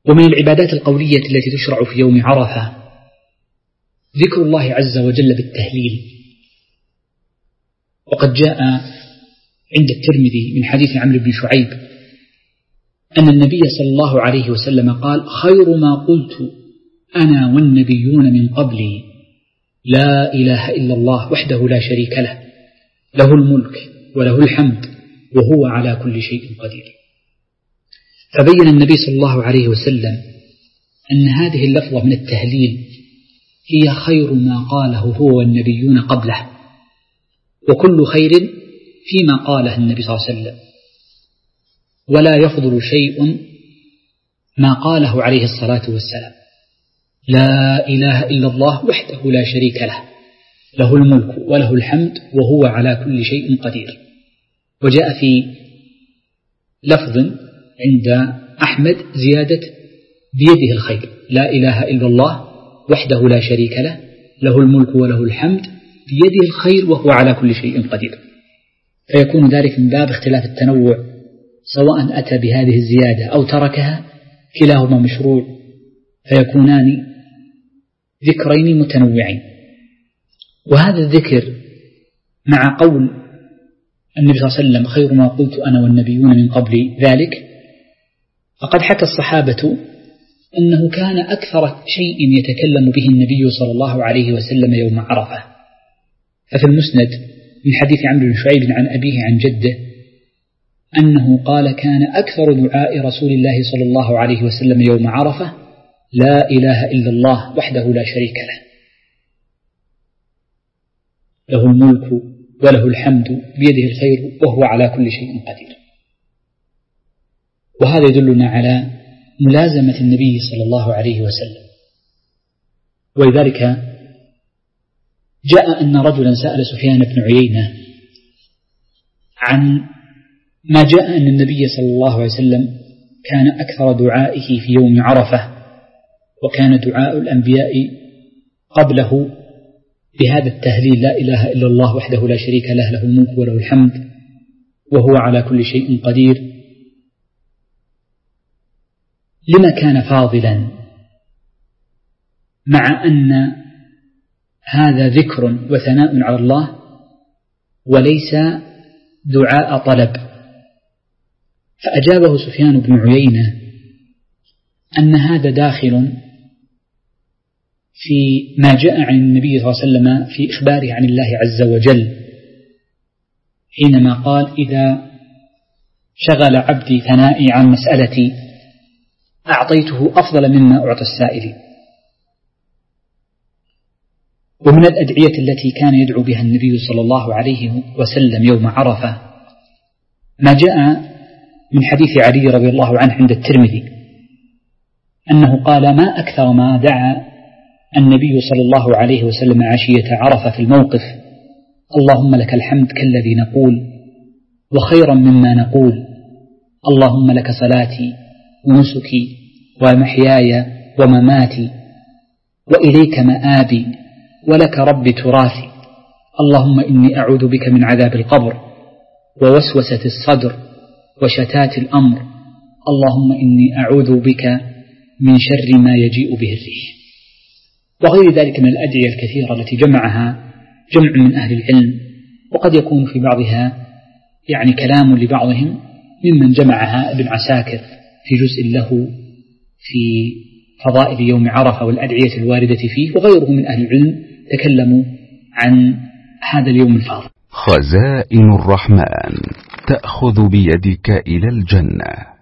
ومن العبادات القولية التي تشرع في يوم عرفة ذكر الله عز وجل بالتهليل. وقد جاء عند الترمذي من حديث عمرو بن شعيب أن النبي صلى الله عليه وسلم قال: خير ما قلت أنا والنبيون من قبلي لا إله إلا الله وحده لا شريك له، له الملك وله الحمد وهو على كل شيء قدير. فبين النبي صلى الله عليه وسلم أن هذه اللفظة من التهليل هي خير ما قاله هو والنبيون قبله، وكل خير فيما قاله النبي صلى الله عليه وسلم، ولا يفضل شيء ما قاله عليه الصلاة والسلام. لا إله إلا الله وحده لا شريك له، له الملك وله الحمد وهو على كل شيء قدير. وجاء في لفظ عند أحمد زيادة بيده الخير، لا إله إلا الله وحده لا شريك له، له الملك وله الحمد بيده الخير وهو على كل شيء قدير. فيكون ذلك من باب اختلاف التنوع، سواء أتى بهذه الزيادة أو تركها كلاهما مشروع، فيكونان ذكرين متنوعين. وهذا الذكر مع قول النبي صلى الله عليه وسلم: خير ما قلت أنا والنبيون من قبل ذلك، فقد حكى الصحابة أنه كان أكثر شيء يتكلم به النبي صلى الله عليه وسلم يوم عرفة. ففي المسند من حديث عمرو بن شعيب عن أبيه عن جده أنه قال: كان أكثر دعاء رسول الله صلى الله عليه وسلم يوم عرفة لا إله إلا الله وحده لا شريك له، له الملك وله الحمد بيده الخير وهو على كل شيء قدير. وهذا يدلنا على ملازمة النبي صلى الله عليه وسلم. ولذلك جاء أن رجلا سأل سفيان بن عيينة عن ما جاء أن النبي صلى الله عليه وسلم كان أكثر دعائه في يوم عرفة، وكان دعاء الأنبياء قبله بهذا التهليل: لا إله إلا الله وحده لا شريك له، له الملك وله الحمد وهو على كل شيء قدير. لما كان فاضلا مع أن هذا ذكر وثناء على الله وليس دعاء طلب؟ فأجابه سفيان بن عيينة أن هذا داخل في ما جاء عن النبي صلى الله عليه وسلم في إخباره عن الله عز وجل حينما قال: إذا شغل عبدي ثنائي عن مسألتي أعطيته أفضل مما أعطى السائلين. ومن الأدعية التي كان يدعو بها النبي صلى الله عليه وسلم يوم عرفة ما جاء من حديث علي رضي الله عنه عند الترمذي أنه قال: ما أكثر ما دعا النبي صلى الله عليه وسلم عشية عرفة في الموقف: اللهم لك الحمد كالذي نقول وخيرا مما نقول، اللهم لك صلاتي ونسكي ومحياي ومماتي وإليك مآبي ولك رب تراثي، اللهم إني أعوذ بك من عذاب القبر ووسوسة الصدر وشتات الأمر، اللهم إني أعوذ بك من شر ما يجيء به الريح. وغير ذلك من الأدعية الكثيرة التي جمعها جمع من أهل العلم، وقد يكون في بعضها كلام لبعضهم ممن جمعها ابن عساكر في جزء له في فضائل يوم عرفة والأدعية الواردة فيه، وغيره من أهل العلم تكلموا عن هذا اليوم الفاضل. خزائن الرحمن تأخذ بيدك إلى الجنة.